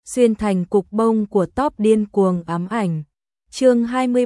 xuyên thành cục bông của top điên cuồng ám ảnh. Chương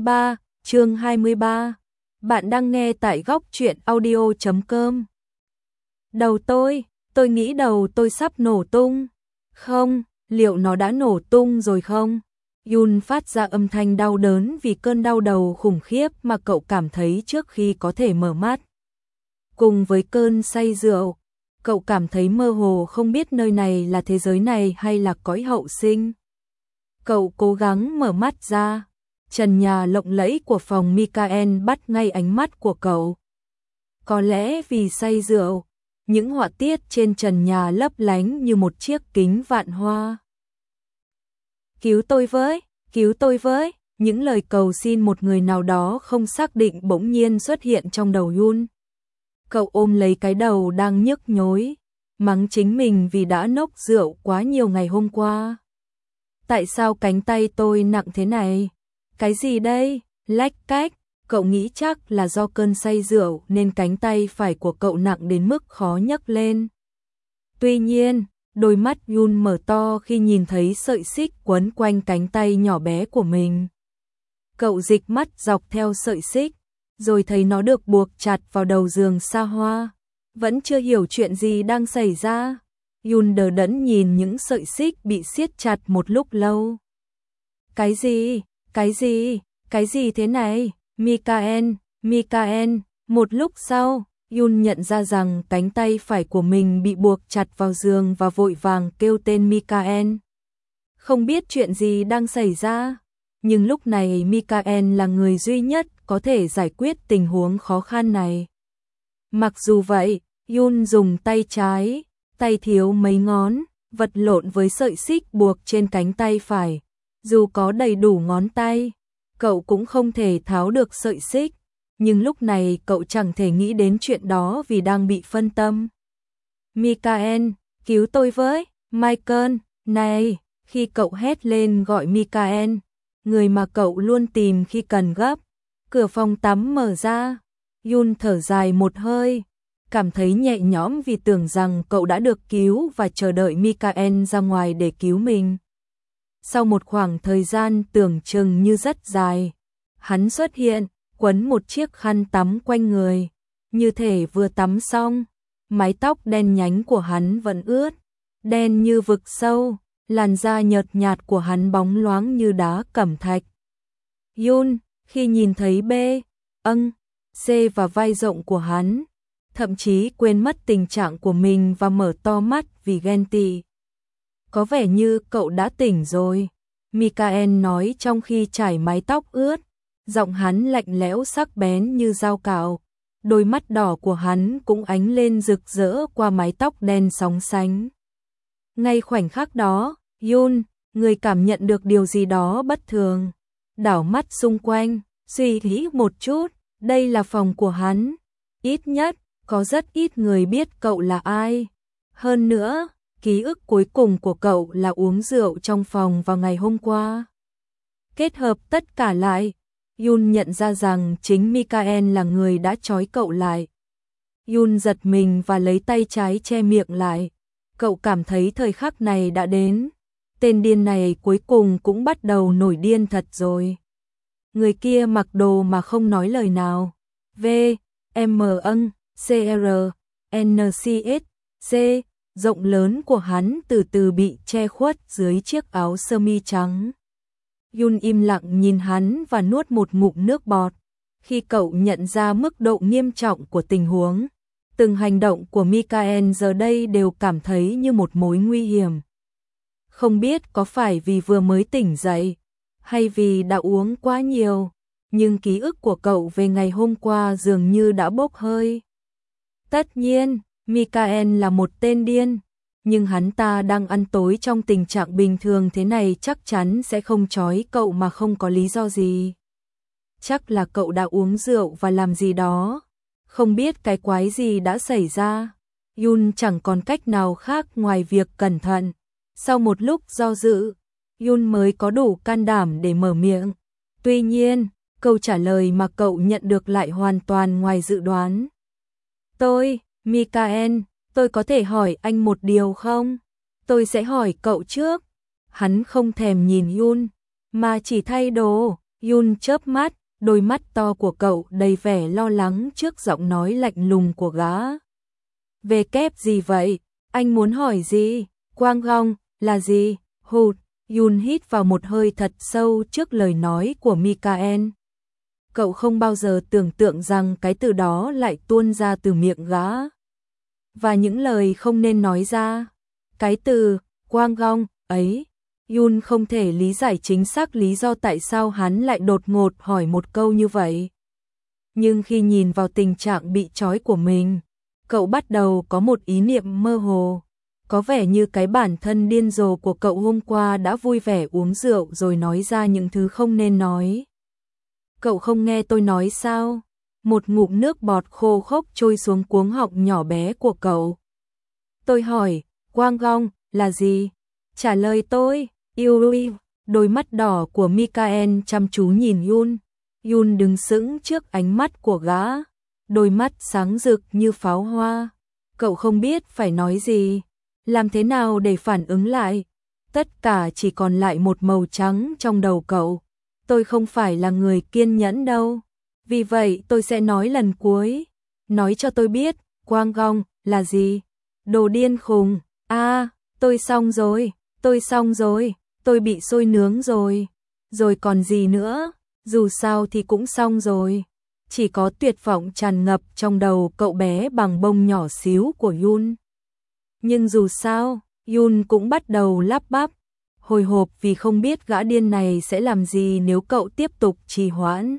23. Bạn đang nghe tại góc truyện audio.com. Đầu tôi nghĩ đầu tôi sắp nổ tung. Không, liệu nó đã nổ tung rồi không? Yun phát ra âm thanh đau đớn vì cơn đau đầu khủng khiếp mà cậu cảm thấy trước khi có thể mở mắt. Cùng với cơn say rượu, cậu cảm thấy mơ hồ không biết nơi này là thế giới này hay là cõi hậu sinh. Cậu cố gắng mở mắt ra, trần nhà lộng lẫy của phòng Mikael bắt ngay ánh mắt của cậu. Có lẽ vì say rượu, những họa tiết trên trần nhà lấp lánh như một chiếc kính vạn hoa. Cứu tôi với, những lời cầu xin một người nào đó không xác định bỗng nhiên xuất hiện trong đầu Yun. Cậu ôm lấy cái đầu đang nhức nhối, mắng chính mình vì đã nốc rượu quá nhiều ngày hôm qua. Tại sao cánh tay tôi nặng thế này? Cái gì đây? Lách cách, cậu nghĩ chắc là do cơn say rượu nên cánh tay phải của cậu nặng đến mức khó nhấc lên. Tuy nhiên, đôi mắt Yun mở to khi nhìn thấy sợi xích quấn quanh cánh tay nhỏ bé của mình. Cậu dịch mắt dọc theo sợi xích, rồi thấy nó được buộc chặt vào đầu giường xa hoa. Vẫn chưa hiểu chuyện gì đang xảy ra, Yun đờ đẫn nhìn những sợi xích bị siết chặt một lúc lâu. Cái gì thế này? Mikael, một lúc sau, Yun nhận ra rằng cánh tay phải của mình bị buộc chặt vào giường và vội vàng kêu tên Mikael. Không biết chuyện gì đang xảy ra, nhưng lúc này Mikael là người duy nhất có thể giải quyết tình huống khó khăn này. Mặc dù vậy, Yun dùng tay trái, tay thiếu mấy ngón, vật lộn với sợi xích buộc trên cánh tay phải. Dù có đầy đủ ngón tay, cậu cũng không thể tháo được sợi xích, nhưng lúc này cậu chẳng thể nghĩ đến chuyện đó vì đang bị phân tâm. Mikael, cứu tôi với, Michael, này, khi cậu hét lên gọi Mikael, người mà cậu luôn tìm khi cần gấp, cửa phòng tắm mở ra. Yun thở dài một hơi, cảm thấy nhẹ nhõm vì tưởng rằng cậu đã được cứu và chờ đợi Mikael ra ngoài để cứu mình. Sau một khoảng thời gian tưởng chừng như rất dài, hắn xuất hiện, quấn một chiếc khăn tắm quanh người, như thể vừa tắm xong. Mái tóc đen nhánh của hắn vẫn ướt, đen như vực sâu, làn da nhợt nhạt của hắn bóng loáng như đá cẩm thạch. Yun, khi nhìn thấy B, C và vai rộng của hắn, thậm chí quên mất tình trạng của mình và mở to mắt vì ghen tị. Có vẻ như cậu đã tỉnh rồi, Mikael nói trong khi chải mái tóc ướt, giọng hắn lạnh lẽo sắc bén như dao cạo, đôi mắt đỏ của hắn cũng ánh lên rực rỡ qua mái tóc đen sóng sánh. Ngay khoảnh khắc đó, Yun, người cảm nhận được điều gì đó bất thường, đảo mắt xung quanh, suy nghĩ một chút, đây là phòng của hắn, ít nhất, có rất ít người biết cậu là ai. Hơn nữa, ký ức cuối cùng của cậu là uống rượu trong phòng vào ngày hôm qua. Kết hợp tất cả lại, Yun nhận ra rằng chính Mikael là người đã trói cậu lại. Yun giật mình và lấy tay trái che miệng lại. Cậu cảm thấy thời khắc này đã đến. Tên điên này cuối cùng cũng bắt đầu nổi điên thật rồi. Người kia mặc đồ mà không nói lời nào. CR, rộng lớn của hắn từ từ bị che khuất dưới chiếc áo sơ mi trắng. Yun im lặng nhìn hắn và nuốt một ngụm nước bọt. Khi cậu nhận ra mức độ nghiêm trọng của tình huống, từng hành động của Mikael giờ đây đều cảm thấy như một mối nguy hiểm. Không biết có phải vì vừa mới tỉnh dậy, hay vì đã uống quá nhiều, nhưng ký ức của cậu về ngày hôm qua dường như đã bốc hơi. Tất nhiên, Mikael là một tên điên, nhưng hắn ta đang ăn tối trong tình trạng bình thường thế này chắc chắn sẽ không trói cậu mà không có lý do gì. Chắc là cậu đã uống rượu và làm gì đó. Không biết cái quái gì đã xảy ra. Yun chẳng còn cách nào khác ngoài việc cẩn thận. Sau một lúc do dự, Yun mới có đủ can đảm để mở miệng. Tuy nhiên, câu trả lời mà cậu nhận được lại hoàn toàn ngoài dự đoán. Mikael, tôi có thể hỏi anh một điều không? Tôi sẽ hỏi cậu trước. Hắn không thèm nhìn Yun, mà chỉ thay đồ. Yun chớp mắt, đôi mắt to của cậu đầy vẻ lo lắng trước giọng nói lạnh lùng của gã. Về kép gì vậy? Anh muốn hỏi gì? Quang Gong, là gì? Hụt, Yun hít vào một hơi thật sâu trước lời nói của Mikael. Cậu không bao giờ tưởng tượng rằng cái từ đó lại tuôn ra từ miệng gã. Và những lời không nên nói ra. Cái từ, Quang Gong, ấy. Yun không thể lý giải chính xác lý do tại sao hắn lại đột ngột hỏi một câu như vậy. Nhưng khi nhìn vào tình trạng bị trói của mình, cậu bắt đầu có một ý niệm mơ hồ. Có vẻ như cái bản thân điên rồ của cậu hôm qua đã vui vẻ uống rượu rồi nói ra những thứ không nên nói. Cậu không nghe tôi nói sao? Một ngụm nước bọt khô khốc trôi xuống cuống họng nhỏ bé của cậu. Tôi hỏi, Quang Gong, là gì? Trả lời tôi, Yui. Đôi mắt đỏ của Mikael chăm chú nhìn Yun. Yun đứng sững trước ánh mắt của gã. Đôi mắt sáng rực như pháo hoa. Cậu không biết phải nói gì. Làm thế nào để phản ứng lại? Tất cả chỉ còn lại một màu trắng trong đầu cậu. Tôi không phải là người kiên nhẫn đâu. Vì vậy tôi sẽ nói lần cuối. Nói cho tôi biết, Quang Gong, là gì? Đồ điên khùng. Tôi xong rồi. Tôi bị sôi nướng rồi. Rồi còn gì nữa? Dù sao thì cũng xong rồi. Chỉ có tuyệt vọng tràn ngập trong đầu cậu bé bằng bông nhỏ xíu của Yun. Nhưng dù sao, Yun cũng bắt đầu lắp bắp, hồi hộp vì không biết gã điên này sẽ làm gì nếu cậu tiếp tục trì hoãn.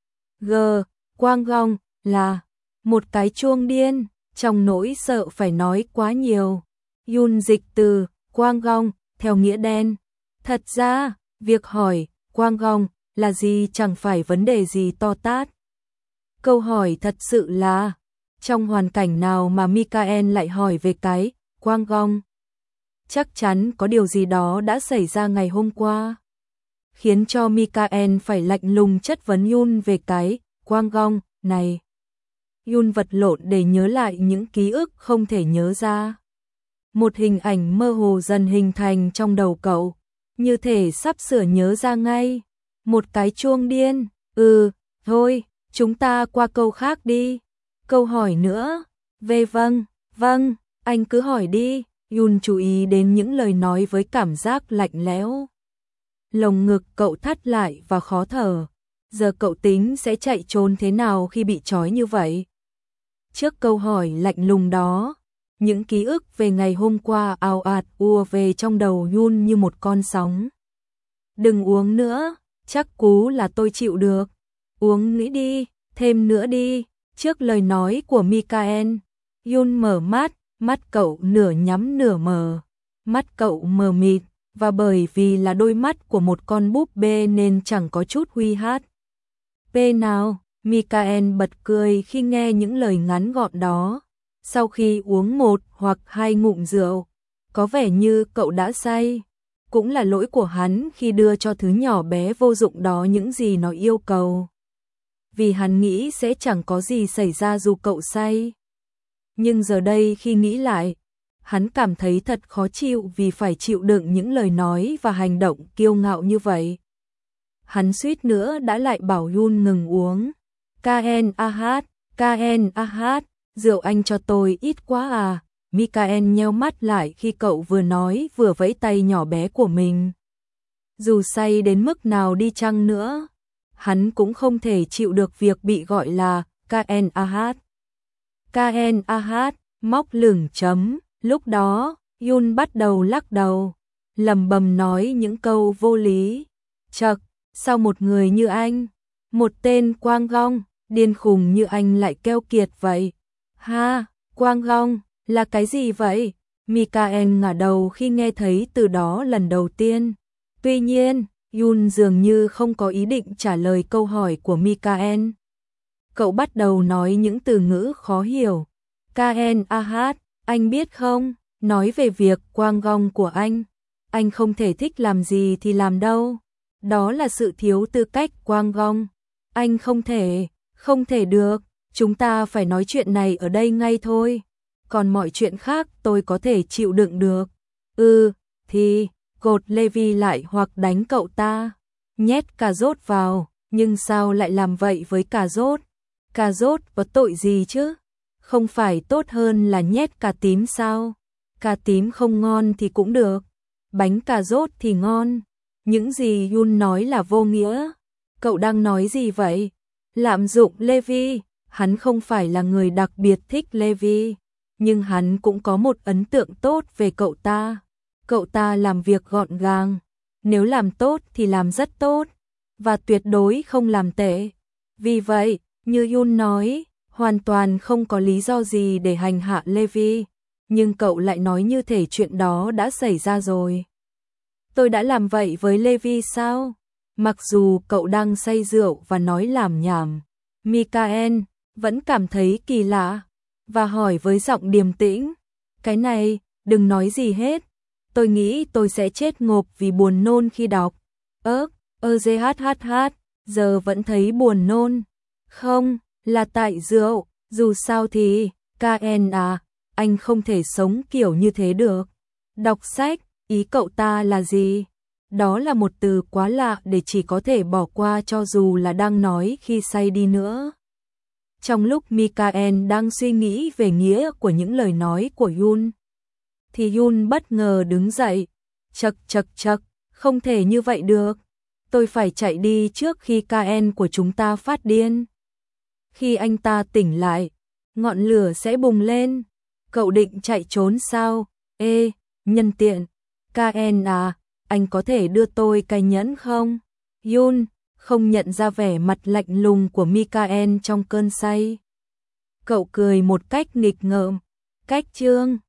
Quang Gong, là một cái chuông điên, trong nỗi sợ phải nói quá nhiều. Yun dịch từ Quang Gong theo nghĩa đen. Thật ra, việc hỏi Quang Gong là gì chẳng phải vấn đề gì to tát. Câu hỏi thật sự là, trong hoàn cảnh nào mà Mikael lại hỏi về cái Quang Gong? Chắc chắn có điều gì đó đã xảy ra ngày hôm qua, khiến cho Mikael phải lạnh lùng chất vấn Yun về cái Quang Gong này. Yun vật lộn để nhớ lại những ký ức không thể nhớ ra. Một hình ảnh mơ hồ dần hình thành trong đầu cậu, như thể sắp sửa nhớ ra ngay. Một cái chuông điên. Thôi, chúng ta qua câu khác đi. Câu hỏi nữa. Vâng, anh cứ hỏi đi. Yun chú ý đến những lời nói với cảm giác lạnh lẽo. Lồng ngực cậu thắt lại và khó thở. Giờ cậu tính sẽ chạy trốn thế nào khi bị trói như vậy? Trước câu hỏi lạnh lùng đó, những ký ức về ngày hôm qua ào ạt ùa về trong đầu Yun như một con sóng. Đừng uống nữa, chắc cú là tôi chịu được. Uống nghĩ đi, thêm nữa đi. Trước lời nói của Mikael, Yun mở mắt, mắt cậu nửa nhắm nửa mở. Mắt cậu mờ mịt, và bởi vì là đôi mắt của một con búp bê nên chẳng có chút huy hát. Nào, Mikael bật cười khi nghe những lời ngắn gọn đó. Sau khi uống một hoặc hai ngụm rượu, có vẻ như cậu đã say. Cũng là lỗi của hắn khi đưa cho thứ nhỏ bé vô dụng đó những gì nó yêu cầu. Vì hắn nghĩ sẽ chẳng có gì xảy ra dù cậu say. Nhưng giờ đây khi nghĩ lại, hắn cảm thấy thật khó chịu vì phải chịu đựng những lời nói và hành động kiêu ngạo như vậy. Hắn suýt nữa đã lại bảo Yun ngừng uống. Kn ah, rượu anh cho tôi ít quá à. Mikael nheo mắt lại khi cậu vừa nói vừa vẫy tay nhỏ bé của mình. Dù say đến mức nào đi chăng nữa, hắn cũng không thể chịu được việc bị gọi là Kn ah, móc lửng chấm. Lúc đó, Yun bắt đầu lắc đầu, lẩm bẩm nói những câu vô lý. Chậc, sao một người như anh, một tên Quang Gong, điên khùng như anh lại keo kiệt vậy? Ha, Quang Gong, là cái gì vậy? Mikael ngả đầu khi nghe thấy từ đó lần đầu tiên. Tuy nhiên, Yun dường như không có ý định trả lời câu hỏi của Mikael. Cậu bắt đầu nói những từ ngữ khó hiểu. Kn ah, anh biết không, nói về việc Quang Gong của anh không thể thích làm gì thì làm đâu. Đó là sự thiếu tư cách Quang Gong. Anh không thể được, chúng ta phải nói chuyện này ở đây ngay thôi. Còn mọi chuyện khác tôi có thể chịu đựng được. gột Levi lại hoặc đánh cậu ta, nhét cà rốt vào, nhưng sao lại làm vậy với cà rốt? Cà rốt có tội gì chứ? Không phải tốt hơn là nhét cà tím sao? Cà tím không ngon thì cũng được, bánh cà rốt thì ngon. Những gì Yun nói là vô nghĩa. Cậu đang nói gì vậy? Lạm dụng Levi, hắn không phải là người đặc biệt thích Levi, nhưng hắn cũng có một ấn tượng tốt về cậu ta. Cậu ta làm việc gọn gàng, nếu làm tốt thì làm rất tốt, và tuyệt đối không làm tệ. Vì vậy, như Yun nói, hoàn toàn không có lý do gì để hành hạ Levi, nhưng cậu lại nói như thể chuyện đó đã xảy ra rồi. Tôi đã làm vậy với Levi sao? Mặc dù cậu đang say rượu và nói lảm nhảm, Mikael vẫn cảm thấy kỳ lạ, và hỏi với giọng điềm tĩnh, cái này, đừng nói gì hết. Tôi nghĩ tôi sẽ chết ngộp vì buồn nôn khi đọc. GHHH, giờ vẫn thấy buồn nôn. Không, là tại rượu, dù sao thì, KN à, anh không thể sống kiểu như thế được. Đọc sách, ý cậu ta là gì? Đó là một từ quá lạ để chỉ có thể bỏ qua cho dù là đang nói khi say đi nữa. Trong lúc Mikael đang suy nghĩ về nghĩa của những lời nói của Yun, thì Yun bất ngờ đứng dậy. Chậc, không thể như vậy được. Tôi phải chạy đi trước khi KN của chúng ta phát điên. Khi anh ta tỉnh lại, ngọn lửa sẽ bùng lên. Cậu định chạy trốn sao? Ê, nhân tiện. KN à, anh có thể đưa tôi cái nhẫn không? Yun không nhận ra vẻ mặt lạnh lùng của Mikael trong cơn say. Cậu cười một cách nghịch ngợm. Cách chương